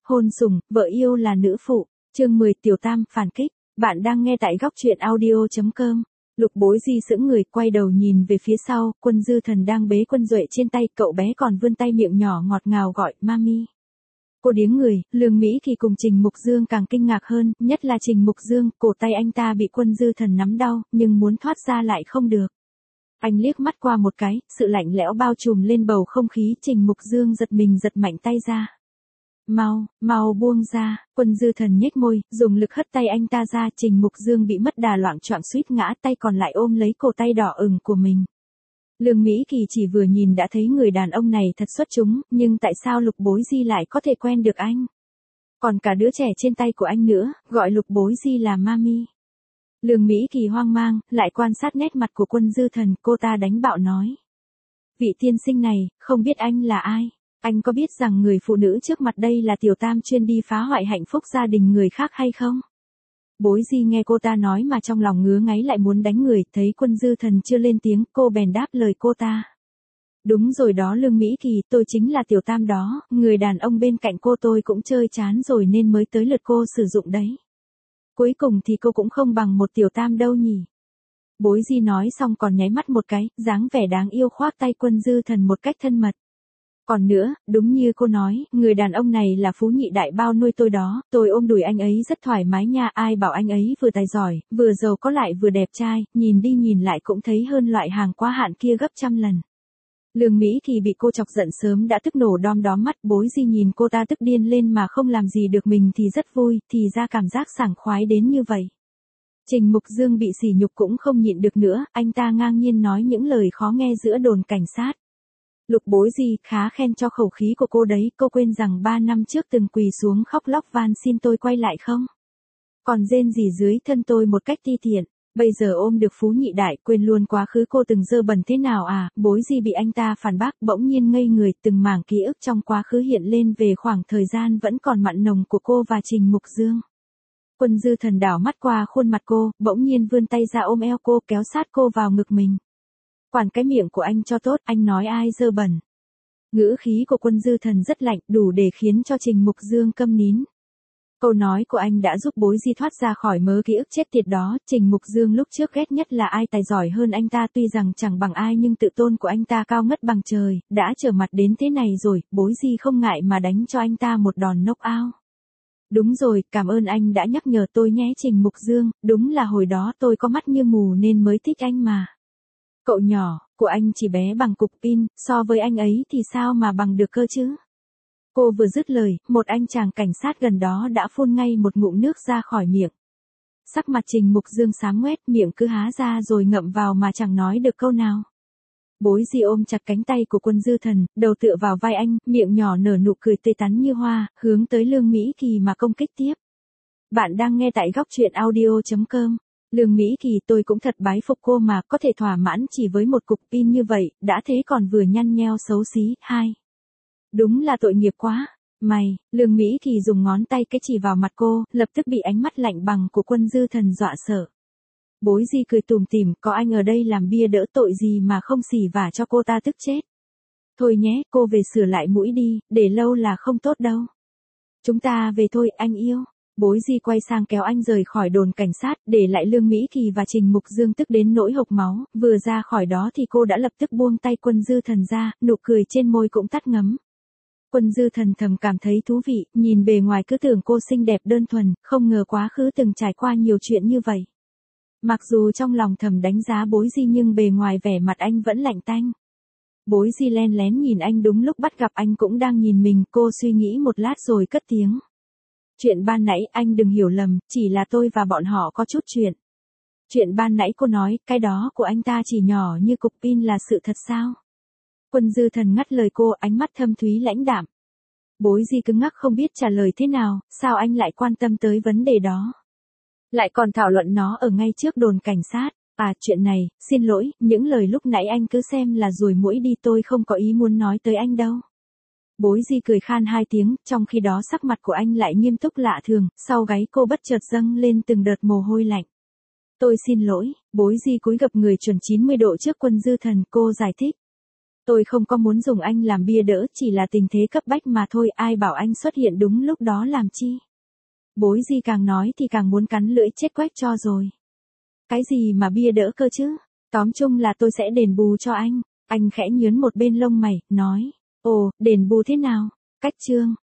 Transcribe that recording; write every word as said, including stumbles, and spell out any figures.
Hôn sủng, vợ yêu là nữ phụ. Chương mười Tiểu Tam phản kích. Bạn đang nghe tại góc truyện audio chấm com. Lục Bối Di sững người, quay đầu nhìn về phía sau, Quân Dư Thần đang bế Quân Duệ trên tay, cậu bé còn vươn tay miệng nhỏ ngọt ngào gọi mami. Cô điếng người, Lương Mỹ Kỳ cùng Trình Mục Dương càng kinh ngạc hơn, nhất là Trình Mục Dương, cổ tay anh ta bị Quân Dư Thần nắm đau, nhưng muốn thoát ra lại không được. Anh liếc mắt qua một cái, sự lạnh lẽo bao trùm lên bầu không khí, Trình Mục Dương giật mình giật mạnh tay ra. Mau, mau buông ra, Quân Dư Thần nhếch môi, dùng lực hất tay anh ta ra, Trình Mục Dương bị mất đà loạng choạng suýt ngã, tay còn lại ôm lấy cổ tay đỏ ửng của mình. Lương Mỹ Kỳ chỉ vừa nhìn đã thấy người đàn ông này thật xuất chúng, nhưng tại sao Lục Bối Di lại có thể quen được anh? Còn cả đứa trẻ trên tay của anh nữa, gọi Lục Bối Di là mami. Lương Mỹ Kỳ hoang mang, lại quan sát nét mặt của Quân Dư Thần, cô ta đánh bạo nói. Vị tiên sinh này, không biết anh là ai? Anh có biết rằng người phụ nữ trước mặt đây là Tiểu Tam chuyên đi phá hoại hạnh phúc gia đình người khác hay không? Bối Di nghe cô ta nói mà trong lòng ngứa ngáy lại muốn đánh người, thấy Quân Dư Thần chưa lên tiếng, cô bèn đáp lời cô ta. Đúng rồi đó Lương Mỹ Kỳ, tôi chính là Tiểu Tam đó, người đàn ông bên cạnh cô tôi cũng chơi chán rồi nên mới tới lượt cô sử dụng đấy. Cuối cùng thì cô cũng không bằng một Tiểu Tam đâu nhỉ. Bối Di nói xong còn nháy mắt một cái, dáng vẻ đáng yêu khoác tay Quân Dư Thần một cách thân mật. Còn nữa, đúng như cô nói, người đàn ông này là phú nhị đại bao nuôi tôi đó, tôi ôm đùi anh ấy rất thoải mái nha, ai bảo anh ấy vừa tài giỏi, vừa giàu có lại vừa đẹp trai, nhìn đi nhìn lại cũng thấy hơn loại hàng quá hạn kia gấp trăm lần. Lương Mỹ Kỳ bị cô chọc giận sớm đã tức nổ đom đóm mắt, Bối Di nhìn cô ta tức điên lên mà không làm gì được mình thì rất vui, thì ra cảm giác sảng khoái đến như vậy. Trình Mục Dương bị sỉ nhục cũng không nhịn được nữa, anh ta ngang nhiên nói những lời khó nghe giữa đồn cảnh sát. Lục Bối Di khá khen cho khẩu khí của cô đấy, cô quên rằng ba năm trước từng quỳ xuống khóc lóc van xin tôi quay lại không? Còn rên rỉ dưới thân tôi một cách ti tiện, bây giờ ôm được phú nhị đại, quên luôn quá khứ cô từng dơ bẩn thế nào à? Bối Di bị anh ta phản bác, bỗng nhiên ngây người, từng mảng ký ức trong quá khứ hiện lên về khoảng thời gian vẫn còn mặn nồng của cô và Trình Mục Dương. Quân Dư Thần đảo mắt qua khuôn mặt cô, bỗng nhiên vươn tay ra ôm eo cô, kéo sát cô vào ngực mình. Quản cái miệng của anh cho tốt, anh nói ai dơ bẩn. Ngữ khí của Quân Dư Thần rất lạnh, đủ để khiến cho Trình Mục Dương câm nín. Câu nói của anh đã giúp Bối Di thoát ra khỏi mớ ký ức chết tiệt đó. Trình Mục Dương lúc trước ghét nhất là ai tài giỏi hơn anh ta, tuy rằng chẳng bằng ai nhưng tự tôn của anh ta cao ngất bằng trời, đã trở mặt đến thế này rồi, Bối Di không ngại mà đánh cho anh ta một đòn knock out. Đúng rồi, cảm ơn anh đã nhắc nhở tôi nhé Trình Mục Dương, đúng là hồi đó tôi có mắt như mù nên mới thích anh mà. Cậu nhỏ, của anh chỉ bé bằng cục pin, so với anh ấy thì sao mà bằng được cơ chứ? Cô vừa dứt lời, một anh chàng cảnh sát gần đó đã phun ngay một ngụm nước ra khỏi miệng. Sắc mặt Trình Mục Dương xám ngoét, miệng cứ há ra rồi ngậm vào mà chẳng nói được câu nào. Bối Di ôm chặt cánh tay của Quân Dư Thần, đầu tựa vào vai anh, miệng nhỏ nở nụ cười tươi tắn như hoa, hướng tới Lương Mỹ Kỳ mà công kích tiếp. Bạn đang nghe tại góc truyện audio chấm com. Lương Mỹ Kỳ, tôi cũng thật bái phục cô mà, có thể thỏa mãn chỉ với một cục pin như vậy, đã thế còn vừa nhăn nheo xấu xí. Hai. Đúng là tội nghiệp quá. Mày, Lương Mỹ Kỳ dùng ngón tay cái chỉ vào mặt cô, lập tức bị ánh mắt lạnh bằng của Quân Dư Thần dọa sợ. Bối Di cười tủm tỉm, có anh ở đây làm bia đỡ tội gì mà không xỉ vả cho cô ta tức chết. Thôi nhé, cô về sửa lại mũi đi, để lâu là không tốt đâu. Chúng ta về thôi, anh yêu. Bối Di quay sang kéo anh rời khỏi đồn cảnh sát, để lại Lương Mỹ Kỳ và Trình Mục Dương tức đến nỗi hộc máu, vừa ra khỏi đó thì cô đã lập tức buông tay Quân Dư Thần ra, nụ cười trên môi cũng tắt ngấm. Quân Dư Thần thầm cảm thấy thú vị, nhìn bề ngoài cứ tưởng cô xinh đẹp đơn thuần, không ngờ quá khứ từng trải qua nhiều chuyện như vậy. Mặc dù trong lòng thầm đánh giá Bối Di nhưng bề ngoài vẻ mặt anh vẫn lạnh tanh. Bối Di len lén nhìn anh, đúng lúc bắt gặp anh cũng đang nhìn mình, cô suy nghĩ một lát rồi cất tiếng. Chuyện ban nãy anh đừng hiểu lầm, chỉ là tôi và bọn họ có chút chuyện. Chuyện ban nãy cô nói, cái đó của anh ta chỉ nhỏ như cục pin là sự thật sao? Quân Dư Thần ngắt lời cô, ánh mắt thâm thúy lãnh đạm. Bối Di cứng ngắc không biết trả lời thế nào, sao anh lại quan tâm tới vấn đề đó? Lại còn thảo luận nó ở ngay trước đồn cảnh sát. À, chuyện này, xin lỗi, những lời lúc nãy anh cứ xem là ruồi muỗi đi, tôi không có ý muốn nói tới anh đâu. Bối Di cười khan hai tiếng, trong khi đó sắc mặt của anh lại nghiêm túc lạ thường, sau gáy cô bất chợt dâng lên từng đợt mồ hôi lạnh. Tôi xin lỗi, Bối Di cúi gập người chuẩn chín mươi độ trước Quân Dư Thần, cô giải thích. Tôi không có muốn dùng anh làm bia đỡ, chỉ là tình thế cấp bách mà thôi, ai bảo anh xuất hiện đúng lúc đó làm chi. Bối Di càng nói thì càng muốn cắn lưỡi chết quách cho rồi. Cái gì mà bia đỡ cơ chứ? Tóm chung là tôi sẽ đền bù cho anh. Anh khẽ nhướn một bên lông mày, nói. Ồ, đền bù thế nào? Cách trương.